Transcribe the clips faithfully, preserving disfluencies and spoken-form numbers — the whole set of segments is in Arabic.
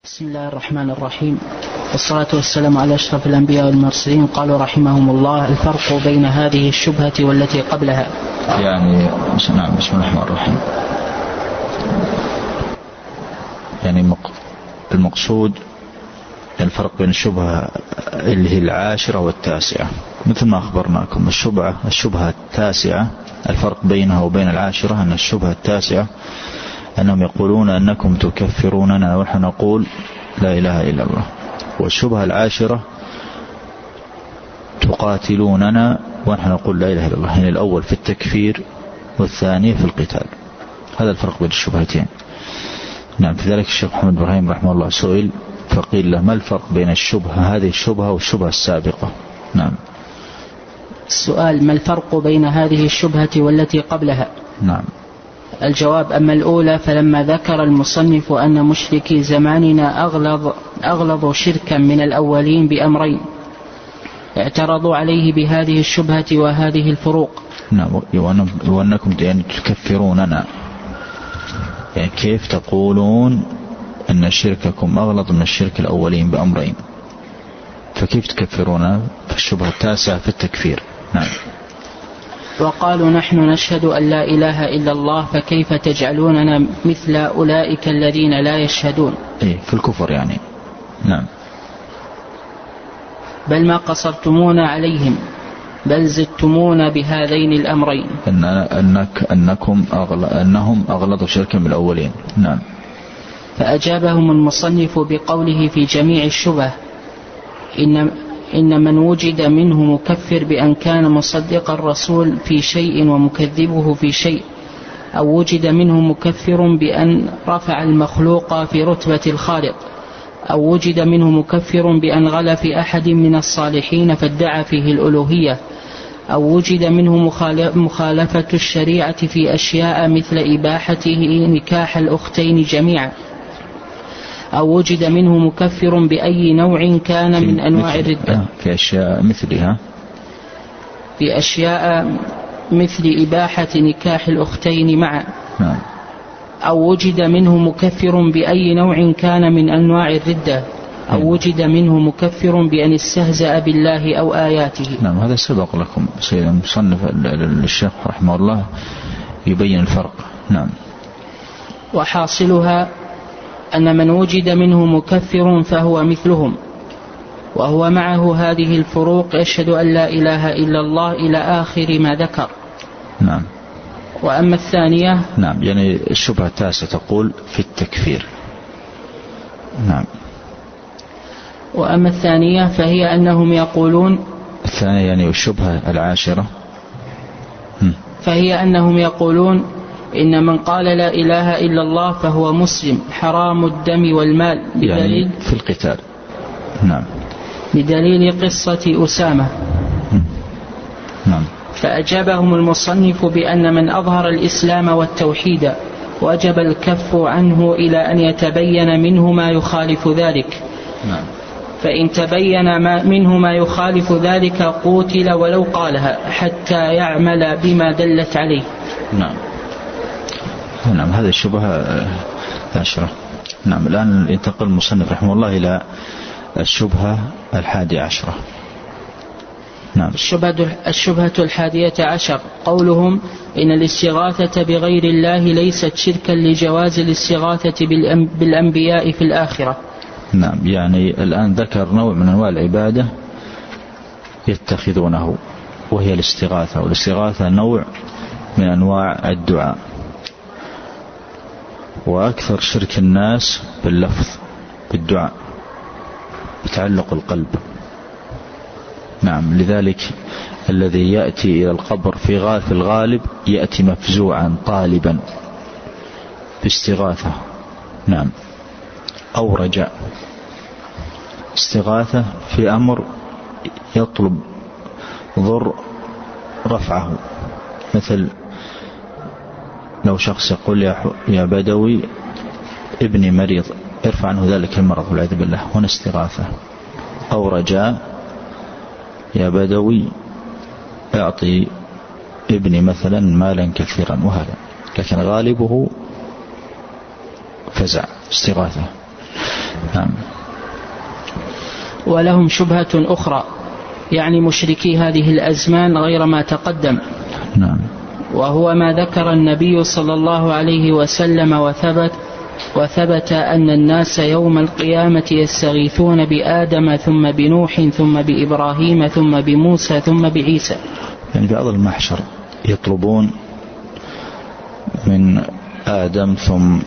بسم الله الرحمن الرحيم، والصلاة والسلام على أشرف الأنبياء والمرسلين. قالوا رحمهم الله: الفرق بين هذه الشبهة والتي قبلها. يعني نعم. بسم الله الرحمن الرحيم. يعني المقصود الفرق بين الشبهة اللي هي العاشرة والتاسعة، مثل ما أخبرناكم. الشبهة الشبهة التاسعة الفرق بينها وبين العاشرة أن الشبهة التاسعة أنهم يقولون أنكم تكفروننا ونحن نقول لا إله إلا الله، والشبهة العاشرة تقاتلوننا ونحن نقول لا إله إلا الله. يعني الأول في التكفير والثاني في القتال. هذا الفرق بين الشبهتين. نعم. في ذلك الشيخ محمد إبراهيم رحمه الله سئل فقيل له: ما الفرق بين الشبهة هذه الشبهة والشبهة السابقة؟ نعم. السؤال: ما الفرق بين هذه الشبهة والتي قبلها؟ نعم. الجواب: أما الأولى فلما ذكر المصنف أن مشركي زماننا أغلظ, أغلظ شركا من الأولين بأمرين، اعترضوا عليه بهذه الشبهة وهذه الفروق. نعم. وأنكم يعني تكفروننا، يعني كيف تقولون أن شرككم أغلظ من الشرك الأولين بأمرين، فكيف تكفرون؟ فالشبهة التاسعة في التكفير. نعم. وقالوا: نحن نشهد أن لا إله إلا الله، فكيف تجعلوننا مثل أولئك الذين لا يشهدون؟ إيه، في الكفر يعني. نعم. بل ما قصرتمونا عليهم، بل زدتمونا بهذين الأمرين، إن أنك أنكم أغل... أنهم أغلظوا شركا من الأولين. نعم. فأجابهم المصنف بقوله في جميع الشبه: إن إن من وجد منه مكفر بأن كان مصدق الرسول في شيء ومكذبه في شيء، أو وجد منه مكفر بأن رفع المخلوق في رتبة الخالق، أو وجد منه مكفر بأن غلا في أحد من الصالحين فادعى فيه الألوهية، أو وجد منه مخالفة الشريعة في أشياء مثل إباحته نكاح الأختين جميعا، أو وجد منه مكفر بأي نوع كان من أنواع الردة، في أشياء مثلها في أشياء مثل إباحة نكاح الأختين معا، أو وجد منه مكفر بأي نوع كان من أنواع الردة، أو وجد منه مكفر بأن استهزأ بالله أو آياته. نعم. هذا سبق لكم سيد المصنف الشيخ رحمه الله يبين الفرق. نعم. وحاصلها أن من وجد منه مكفر فهو مثلهم، وهو معه هذه الفروق يشهد أن لا إله إلا الله إلى آخر ما ذكر. نعم. وأما الثانية، نعم، يعني الشبهة التاسعة تقول في التكفير. نعم. وأما الثانية فهي أنهم يقولون، الثانية يعني الشبهة العاشرة فهي أنهم يقولون: إن من قال لا إله إلا الله فهو مسلم حرام الدم والمال، بدليل يعني في القتال. نعم. بدليل قصة أسامة. نعم. فأجابهم المصنف بأن من أظهر الإسلام والتوحيد وجب الكف عنه إلى أن يتبين منه ما يخالف ذلك. نعم. فإن تبين ما منه ما يخالف ذلك قوتل ولو قالها حتى يعمل بما دلت عليه. نعم. نعم. هذه الشبهة عشرة. نعم. الآن ينتقل المصنف رحمه الله إلى الشبهة الحادية عشرة. نعم. الشبهة, الشبهة الحادية عشر قولهم: إن الاستغاثة بغير الله ليست شركا لجواز الاستغاثة بالأنبياء في الآخرة. نعم. يعني الآن ذكر نوع من أنواع العبادة يتخذونه وهي الاستغاثة، والاستغاثة نوع من أنواع الدعاء، وأكثر شرك الناس باللفظ بالدعاء بتعلق القلب. نعم. لذلك الذي يأتي إلى القبر في غالب الغالب يأتي مفزوعا طالبا باستغاثة. نعم. أو رجاء. استغاثة في أمر يطلب ضر رفعه، مثل لو شخص يقول: يا بدوي ابني مريض ارفع عنه ذلك المرض والعياذ بالله، هنا استغاثة. أو رجاء: يا بدوي اعطي ابني مثلا مالا كثيرا، وهذا. لكن غالبه فزع استغاثة. نعم. ولهم شبهة أخرى يعني مشركي هذه الأزمان غير ما تقدم. نعم. وهو ما ذكر النبي صلى الله عليه وسلم وثبت وثبت أن الناس يوم القيامة يستغيثون بآدم ثم بنوح ثم بإبراهيم ثم بموسى ثم بعيسى. يعني في أرض المحشر يطلبون من آدم ثم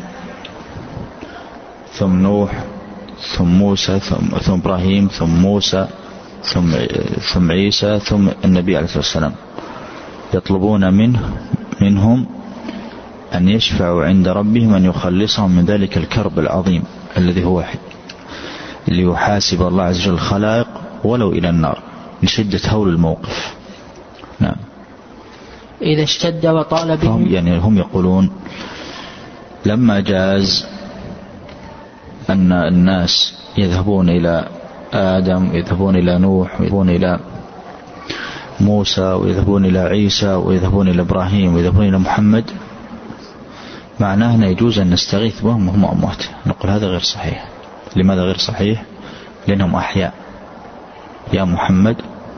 ثم نوح ثم موسى ثم, ثم إبراهيم ثم موسى ثم, ثم عيسى ثم النبي عليه الصلاة والسلام، يطلبون منه منهم أن يشفعوا عند ربهم أن يخلصهم من ذلك الكرب العظيم الذي هو ليحاسب الله عز وجل الخلائق ولو إلى النار لشدة هول الموقف. نعم. إذا اشتد وطال بهم، يعني هم يقولون لما جاز أن الناس يذهبون إلى آدم ويذهبون إلى نوح ويذهبون إلى موسى ويذهبون إلى عيسى ويذهبون إلى إبراهيم ويذهبون إلى محمد، معناه أن يجوز أن نستغيث بهم وهم أموات. نقول هذا غير صحيح. لماذا غير صحيح؟ لأنهم أحياء. يا محمد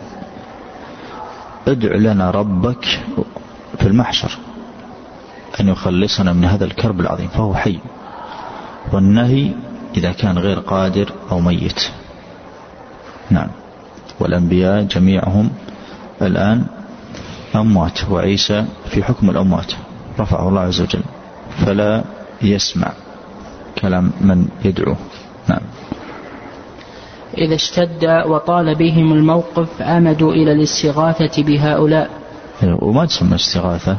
ادع لنا ربك في المحشر أن يخلصنا من هذا الكرب العظيم، فهو حي. والنهي إذا كان غير قادر أو ميت. نعم. والأنبياء جميعهم الآن أموات، وعيسى في حكم الأموات رفعه الله عز وجل، فلا يسمع كلام من يدعو. نعم. إذا اشتد وطال بهم الموقف عمدوا إلى الاستغاثة بهؤلاء. وما تسمى استغاثة،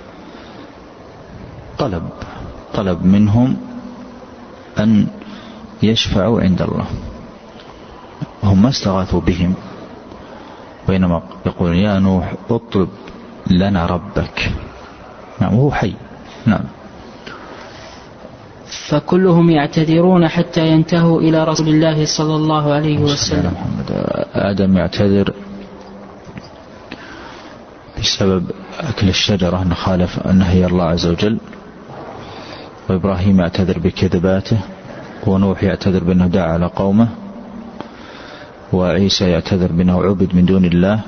طلب طلب منهم أن يشفعوا عند الله. هم ما استغاثوا بهم، وإنما يقولون يا نوح اطلب لنا ربك. نعم. وهو حي. نعم. فكلهم يعتذرون حتى ينتهوا إلى رسول الله صلى الله عليه وسلم. آدم يعتذر بسبب أكل الشجرة أن خالف نهي الله عز وجل، وإبراهيم يعتذر بكذباته، ونوح يعتذر بأنه دعا على قومه، وعيسى يعتذر بأنه عبد من دون الله،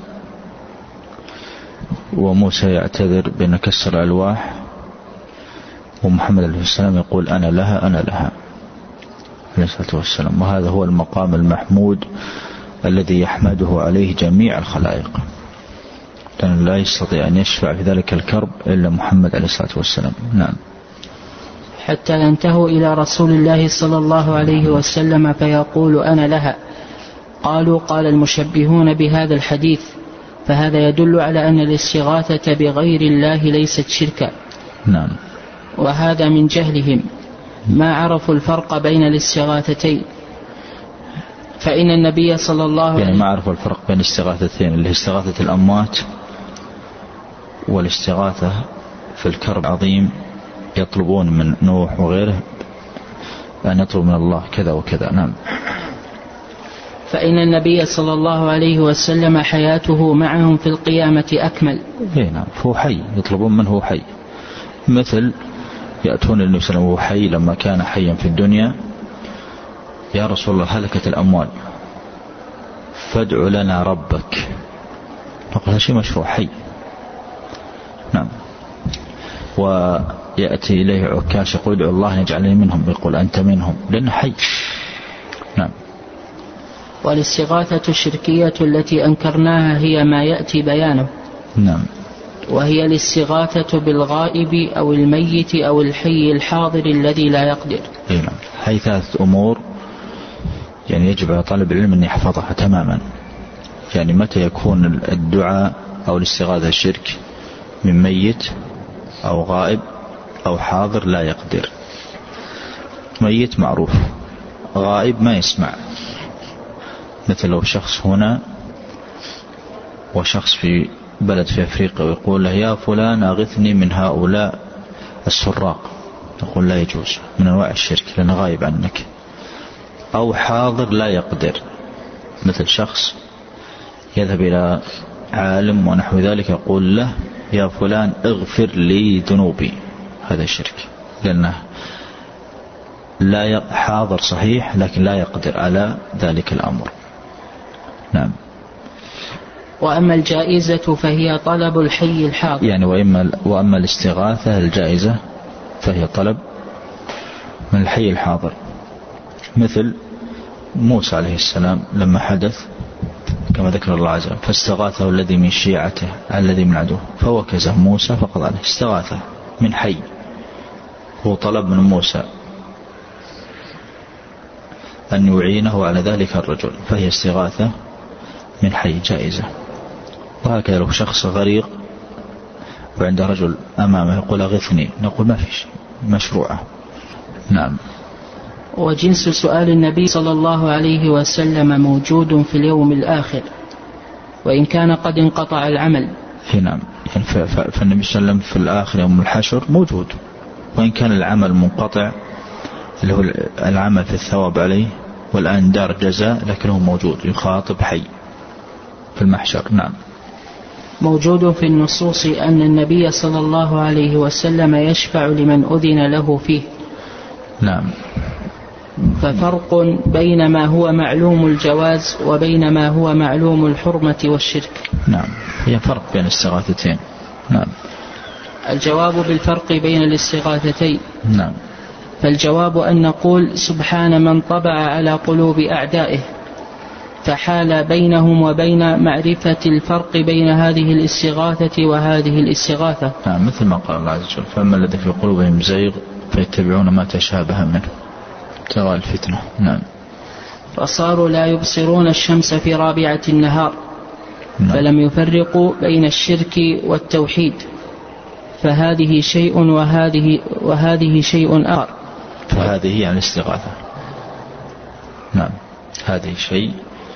وموسى يعتذر بأنه كسر الألواح، ومحمد عليه السلام يقول أنا لها أنا لها عليه الصلاة والسلام. وهذا هو المقام المحمود الذي يحمده عليه جميع الخلائق، لأن لا يستطيع أن يشفع في ذلك الكرب إلا محمد عليه الصلاة والسلام. نعم. حتى ينتهوا إلى رسول الله صلى الله عليه وسلم فيقول أنا لها. قالوا قال المشبهون بهذا الحديث، فهذا يدل على أن الاستغاثة بغير الله ليست شركا. نعم. وهذا من جهلهم، ما عرفوا الفرق بين الاستغاثتين. فإن النبي صلى الله عليه وسلم يعني ما عرفوا الفرق بين الاستغاثتين، اللي هي استغاثة الأموات والاستغاثة في الكرب العظيم، يطلبون من نوح وغيره أن يطلب من الله كذا وكذا. نعم. فإن النبي صلى الله عليه وسلم حياته معهم في القيامة أكمل. إيه نعم. فهو حي، يطلبون منه هو حي. مثل يأتون النبي صلى الله عليه وسلم حي لما كان حيا في الدنيا، يا رسول الله هلكت الأموال فادع لنا ربك. نقول هذا شيء مشروع، حي. نعم. ويأتي إليه عكاش يقول ادعو الله يجعلني منهم، يقول أنت منهم، لأنه حي. نعم. والاستغاثة الشركية التي أنكرناها هي ما يأتي بيانه. نعم. وهي الاستغاثة بالغائب أو الميت أو الحي الحاضر الذي لا يقدر. نعم. هي ثلاثة أمور يعني يجب على طالب العلم أن يحفظها تماما. يعني متى يكون الدعاء أو الاستغاثة الشرك؟ من ميت أو غائب أو حاضر لا يقدر. ميت معروف، غائب ما يسمع. مثل لو شخص هنا وشخص في بلد في أفريقيا ويقول له يا فلان أغثني من هؤلاء السراق، يقول لا يجوز، من أنواع الشرك لأنه غائب عنك. أو حاضر لا يقدر، مثل شخص يذهب إلى عالم ونحو ذلك يقول له يا فلان اغفر لي ذنوبي، هذا شرك لأنه لا حاضر صحيح لكن لا يقدر على ذلك الأمر. نعم. وأما الجائزة فهي طلب الحي الحاضر، يعني وإما وأما الاستغاثة الجائزة فهي طلب من الحي الحاضر، مثل موسى عليه السلام لما حدث كما ذكر الله عز وجل فاستغاثه الذي من شيعته الذي من عدوه فوكزه موسى فقضى عليه، استغاثة من حي، هو طلب من موسى أن يعينه على ذلك الرجل، فهي استغاثة من حي جائزة. وهكذا لو شخص غريق وعند رجل أمامه يقول أغثني، نقول ما في شيء، مشروعة. نعم. وجنس سؤال النبي صلى الله عليه وسلم موجود في اليوم الآخر وإن كان قد انقطع العمل. نعم. يعني فالنبي صلى الله عليه وسلم في الآخر يوم الحشر موجود، وإن كان العمل منقطع اللي هو العمل في الثواب عليه والآن دار جزاء، لكنه موجود يخاطب حي في المحشر. نعم. موجود في النصوص أن النبي صلى الله عليه وسلم يشفع لمن أذن له فيه. نعم. ففرق بين ما هو معلوم الجواز وبين ما هو معلوم الحرمة والشرك. نعم. هي فرق بين الاستغاثتين. نعم. الجواب بالفرق بين الاستغاثتين. نعم. فالجواب أن نقول سبحان من طبع على قلوب أعدائه، فحال بينهم وبين معرفة الفرق بين هذه الاستغاثة وهذه الاستغاثة. نعم. مثل ما قال الله عز وجل فأما الذي في قلوبهم زيغ فيتبعون ما تشابه منه ابتغاء الفتنة. نعم. فصاروا لا يبصرون الشمس في رابعة النهار. نعم. فلم يفرقوا بين الشرك والتوحيد، فهذه شيء وهذه وهذه شيء آخر. فهذه يعني الاستغاثة. نعم. هذه شيء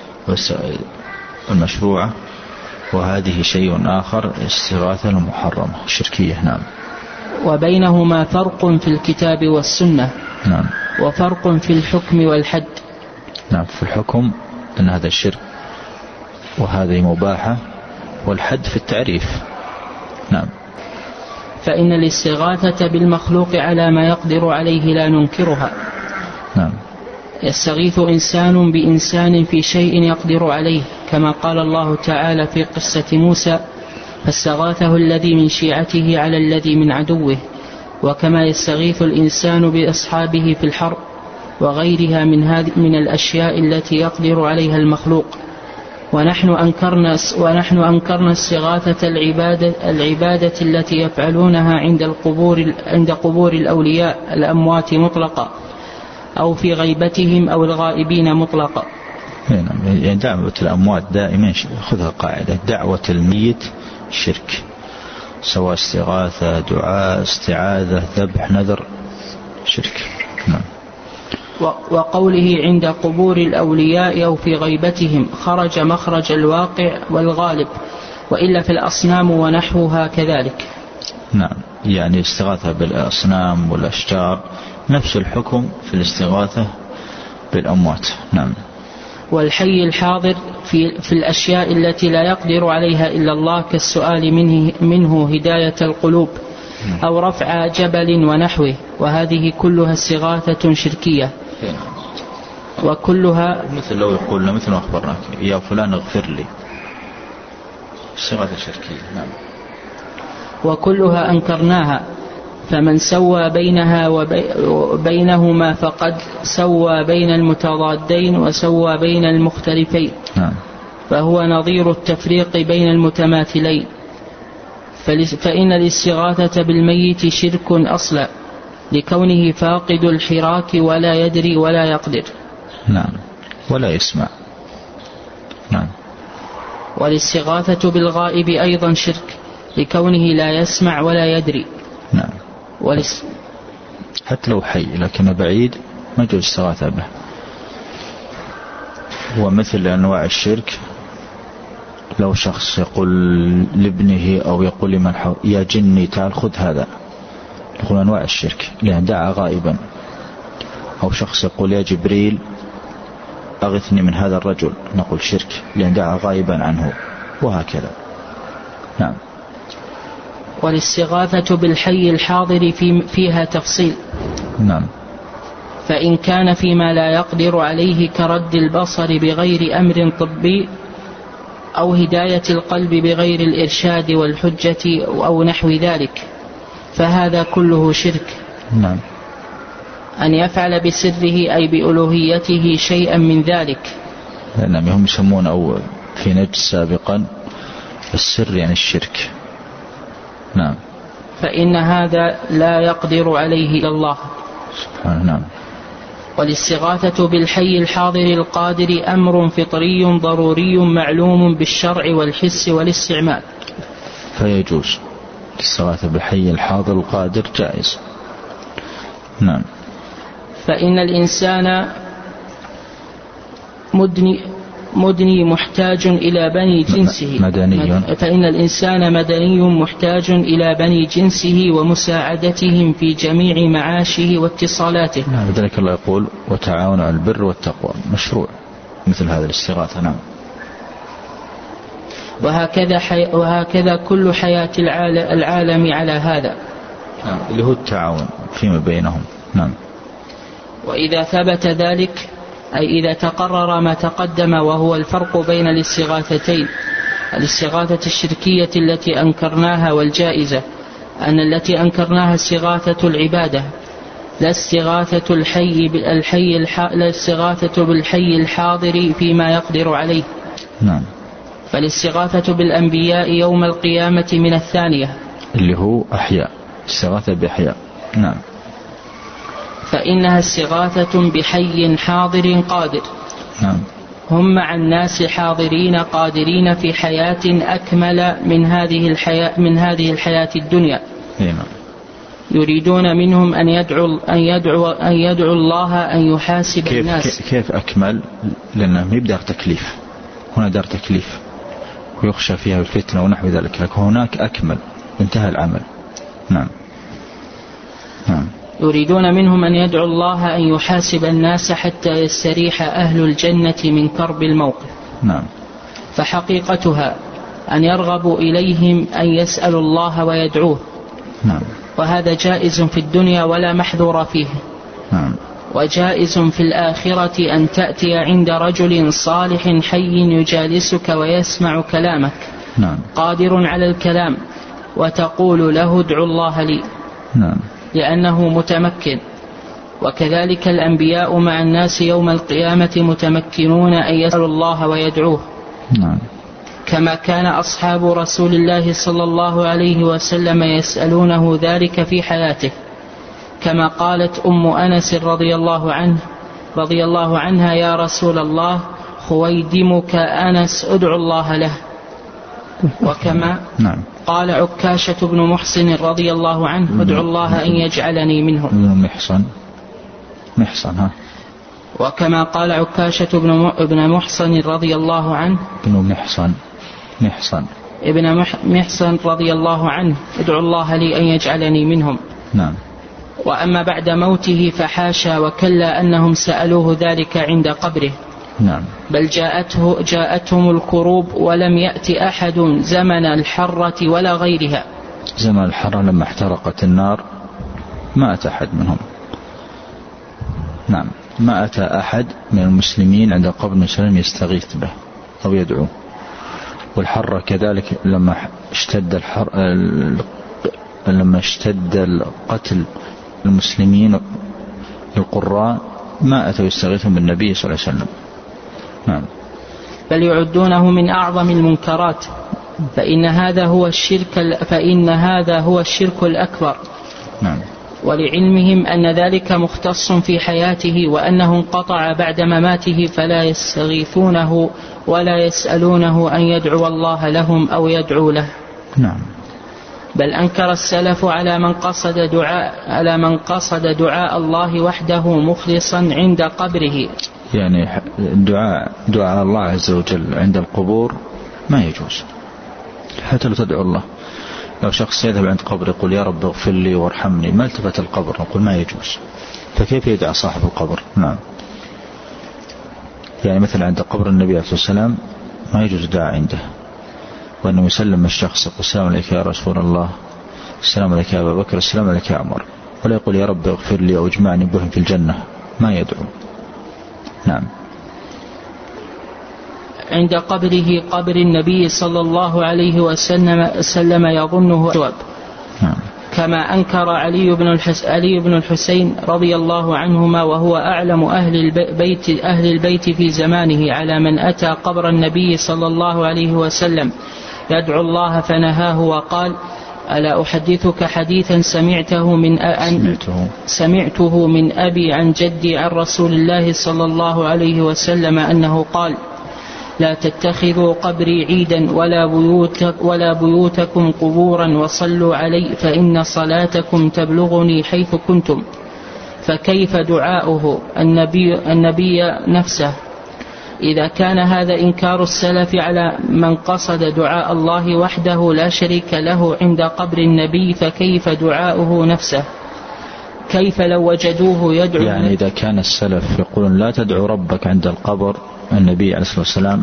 المشروعة وهذه شيء آخر استغاثة المحرمة الشركية. نعم. وبينهما فرق في الكتاب والسنة. نعم. وفرق في الحكم والحد. نعم. في الحكم أن هذا الشرك وهذه مباحة، والحد في التعريف. نعم. فإن الاستغاثة بالمخلوق على ما يقدر عليه لا ننكرها. نعم. يستغيث إنسان بإنسان في شيء يقدر عليه، كما قال الله تعالى في قصة موسى فاستغاثه الذي من شيعته على الذي من عدوه، وكما يستغيث الإنسان بأصحابه في الحرب وغيرها من هذه من الأشياء التي يقدر عليها المخلوق. ونحن أنكرنا ونحن أنكرنا استغاثة العبادة العبادة التي يفعلونها عند القبور عند قبور الأولياء الأموات مطلقة، أو في غيبتهم أو الغائبين مطلقة. يعني دعوة الأموات دائما خذها قاعدة، دعوة الميت شرك، سواء استغاثة دعاء استعاذة ذبح نذر شرك. نعم. وقوله عند قبور الأولياء أو في غيبتهم خرج مخرج الواقع والغالب، وإلا في الأصنام ونحوها كذلك. نعم. يعني استغاثة بالأصنام والأشجار نفس الحكم في الاستغاثة بالأموات. نعم. والحي الحاضر في, في الأشياء التي لا يقدر عليها إلا الله، كالسؤال منه, منه هداية القلوب أو رفع جبل ونحوه، وهذه كلها استغاثة شركية. وكلها مثل لو يقول مثل ما أخبرناك يا فلان اغفر لي، استغاثة شركية. نعم. وكلها أنكرناها، فمن سوى بينها وبينهما فقد سوى بين المتضادين وسوى بين المختلفين. نعم. فهو نظير التفريق بين المتماثلين. فإن الاستغاثة بالميت شرك أصلا، لكونه فاقد الحراك ولا يدري ولا يقدر. نعم. ولا يسمع. نعم. والاستغاثة بالغائب أيضا شرك، لكونه لا يسمع ولا يدري. نعم. ولس... حتى لو حي لكن بعيد ما يجوز استغاثة به. ومثل أنواع الشرك لو شخص يقول لابنه أو يقول لمن حول يا جني تعال خذ هذا، يقول أنواع الشرك لأن دعا غائبا. أو شخص يقول يا جبريل أغثني من هذا الرجل، نقول شرك لأن دعا غائبا عنه، وهكذا. نعم. والاستغاثة بالحي الحاضر في فيها تفصيل. نعم. فإن كان فيما لا يقدر عليه كرد البصر بغير أمر طبي أو هداية القلب بغير الإرشاد والحجة أو نحو ذلك فهذا كله شرك. نعم. أن يفعل بسره أي بألوهيته شيئا من ذلك. نعم. هم يسمون أو في نجد سابقا السر يعني الشرك. نعم. فإن هذا لا يقدر عليه إلا الله سبحانه. نعم. والاستغاثة بالحي الحاضر القادر أمر فطري ضروري معلوم بالشرع والحس والاستعمال، فيجوز الاستغاثة بالحي الحاضر القادر جائز. نعم. فإن الإنسان مدني مدني محتاج إلى بني جنسه مدني. فإن الإنسان مدني محتاج إلى بني جنسه ومساعدتهم في جميع معاشه واتصالاته. نعم. لذلك الله يقول وتعاونوا على البر والتقوى، مشروع مثل هذا الاستغاثة. نعم. وهكذا, حي... وهكذا كل حياة العالم على هذا. نعم. اللي هو التعاون فيما بينهم. نعم. وإذا ثبت ذلك أي إذا تقرر ما تقدم وهو الفرق بين الاستغاثتين، الاستغاثة الشركية التي أنكرناها والجائزة، أن التي أنكرناها استغاثة العبادة لا استغاثة الحي بالحي الح... لا استغاثة بالحي الحاضر فيما يقدر عليه. نعم. فالاستغاثة بالأنبياء يوم القيامة من الثانية اللي هو أحياء، استغاثة بأحياء. نعم. فإنها استغاثة بحي حاضر قادر. نعم. هم مع الناس حاضرين قادرين في حياة أكمل من هذه الحياة من هذه الحياة الدنيا. نعم. يريدون منهم أن يدعو أن يدعو أن يدعو الله أن يحاسب كيف الناس. كيف أكمل؟ لأنه يبدأ تكليف، هنا دار تكليف ويخشى فيها الفتنة ونحو ذلك، لكن هناك أكمل انتهى العمل. نعم. نعم. يريدون منهم أن يدعو الله أن يحاسب الناس حتى يستريح أهل الجنة من كرب الموقف. نعم. فحقيقتها أن يرغبوا إليهم أن يسألوا الله ويدعوه. نعم. وهذا جائز في الدنيا ولا محذور فيه. نعم. وجائز في الآخرة أن تأتي عند رجل صالح حي يجالسك ويسمع كلامك. نعم. قادر على الكلام وتقول له ادعو الله لي. نعم. لأنه متمكن. وكذلك الأنبياء مع الناس يوم القيامة متمكنون أن يسألوا الله ويدعوه. نعم. كما كان أصحاب رسول الله صلى الله عليه وسلم يسألونه ذلك في حياته، كما قالت أم أنس رضي الله عنه رضي الله عنها يا رسول الله خويدمك أنس ادعو الله له. وكما نعم. قال عكاشة بن محصن رضي الله عنه ادعو الله أن يجعلني منهم. ابن محصن محصن ها. وكما قال عكاشة بن محصن رضي الله عنه ابن محصن محصن ابن محصن رضي الله عنه ادعو الله لي أن يجعلني منهم. نعم. وأما بعد موته فحاشا وكلا أنهم سألوه ذلك عند قبره. نعم. بل جاءته جاءتهم الكروب ولم يأتي أحد زمن الحرة ولا غيرها. زمن الحرة لما احترقت النار ما أتى أحد منهم. نعم. ما أتى أحد من المسلمين عند قبر النبي صلى الله عليه وسلم يستغيث به أو يدعو. والحرة كذلك لما اشتد الحر لما اشتد القتل المسلمين القراء ما أتوا يستغيثون بالنبي صلى الله عليه وسلم. نعم. بل يعدونه من أعظم المنكرات، فإن هذا هو الشرك فإن هذا هو الشرك الأكبر. نعم. ولعلمهم أن ذلك مختص في حياته وأنه انقطع بعد مماته فلا يستغيثونه ولا يسألونه أن يدعو الله لهم أو يدعو له. نعم. بل أنكر السلف على من قصد دعاء على من قصد دعاء الله وحده مخلصا عند قبره. يعني دعاء دعاء الله عز وجل عند القبور ما يجوز حتى لو تدعو الله. لو شخص يذهب عند قبر يقول يا رب اغفر لي وارحمني ما التفت القبر نقول ما يجوز، فكيف يدعى صاحب القبر؟ نعم. يعني مثلا عند قبر النبي عليه الصلاة والسلام ما يجوز دعاء عنده، وأنه يسلم الشخص يقول السلام عليك يا رسول الله، السلام عليك يا أبا بكر، السلام عليك يا عمر، ولا يقول يا رب اغفر لي أو اجمعني بهم في الجنة ما يدعو. نعم. عند قبره قبر النبي صلى الله عليه وسلم يظنه جواب. نعم. كما أنكر علي بن الحس... علي بن الحسين رضي الله عنهما وهو أعلم أهل البيت أهل البيت في زمانه على من أتى قبر النبي صلى الله عليه وسلم يدعو الله فنهاه وقال: ألا أحدثك حديثا سمعته من أن سمعته. سمعته من أبي عن جدي عن رسول الله صلى الله عليه وسلم أنه قال: لا تتخذوا قبري عيدا ولا, بيوت ولا بيوتكم قبورا وصلوا علي فإن صلاتكم تبلغني حيث كنتم. فكيف دعاؤه النبي, النبي نفسه؟ إذا كان هذا إنكار السلف على من قصد دعاء الله وحده لا شريك له عند قبر النبي، فكيف دعاؤه نفسه؟ كيف لو وجدوه يدعو؟ يعني إذا كان السلف يقولون لا تدعو ربك عند القبر النبي عليه الصلاة والسلام،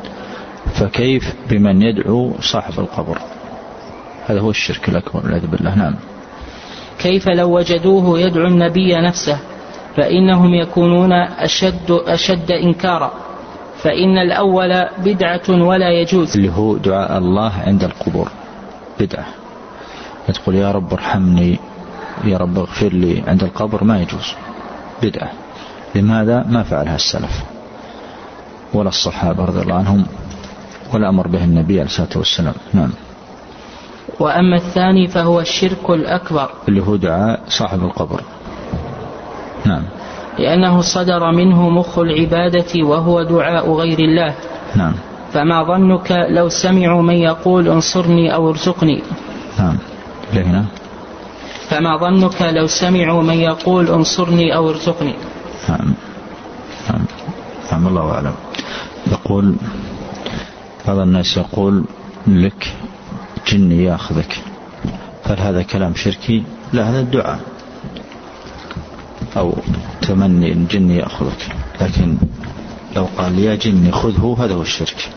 فكيف بمن يدعو صاحب القبر؟ هذا هو الشرك الأكبر والعياذ بالله. نعم. كيف لو وجدوه يدعو النبي نفسه؟ فإنهم يكونون أشد, أشد إنكارا، فإن الأول بدعة ولا يجوز. اللي هو دعاء الله عند القبور بدعة. تقول يا رب ارحمني، يا رب اغفر لي عند القبر، ما يجوز، بدعة. لماذا؟ ما فعلها السلف ولا الصحابة رضي الله عنهم ولا أمر به النبي عليه الصلاة والسلام. نعم. وأما الثاني فهو الشرك الأكبر اللي هو دعاء صاحب القبر. نعم. لأنه صدر منه مخ العبادة وهو دعاء غير الله. نعم. فما ظنك لو سمعوا من يقول انصرني أو ارزقني؟ نعم. لهنا. فما ظنك لو سمعوا من يقول انصرني أو ارزقني؟ نعم. نعم. نعم. الله أعلم. يقول بعض الناس يقول لك جني يأخذك، هل هذا كلام شركي؟ لا، هذا الدعاء أو تمني إن جني يأخذك، لكن لو قال يا جني خذه هذا هو الشرك.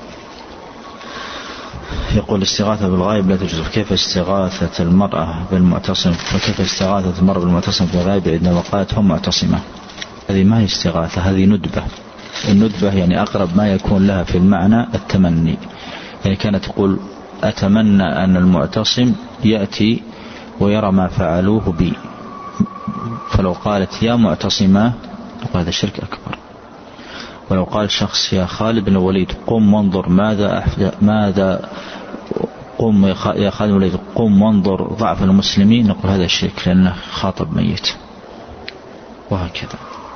يقول الاستغاثة بالغائب لا تجوز. كيف استغاثة المرأة بالمعتصم؟ وكيف استغاثة المرأة بالمعتصم بالغائب عندما قالت هم معتصمة؟ هذه ما هي استغاثة، هذه ندبة. الندبة يعني أقرب ما يكون لها في المعنى التمني. يعني كانت تقول أتمنى أن المعتصم يأتي ويرى ما فعلوه بي، فلو قالت يا معتصمة هذا شرك أكبر. ولو قال شخص يا خالد بن الوليد قم وانظر ماذا ماذا قم يا خالد بن الوليد قم وانظر ضعف المسلمين، نقول هذا شرك لأنه خاطب ميت. وهكذا.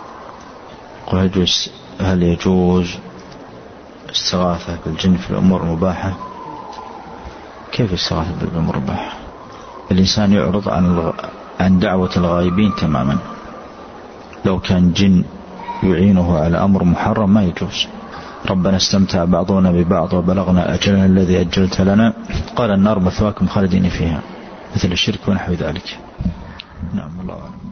هل يجوز استغاثة بالجن في الأمور المباحة؟ كيف استغاثة بالأمور المباحة؟ الإنسان يعرض عن عن دعوة الغائبين تماما. لو كان جن يعينه على أمر محرم ما يجوز. ربنا استمتع بعضنا ببعض وبلغنا أجلنا الذي أجلت لنا، قال النار مثواكم خالدين فيها، مثل الشرك ونحو ذلك. نعم. الله أعلم.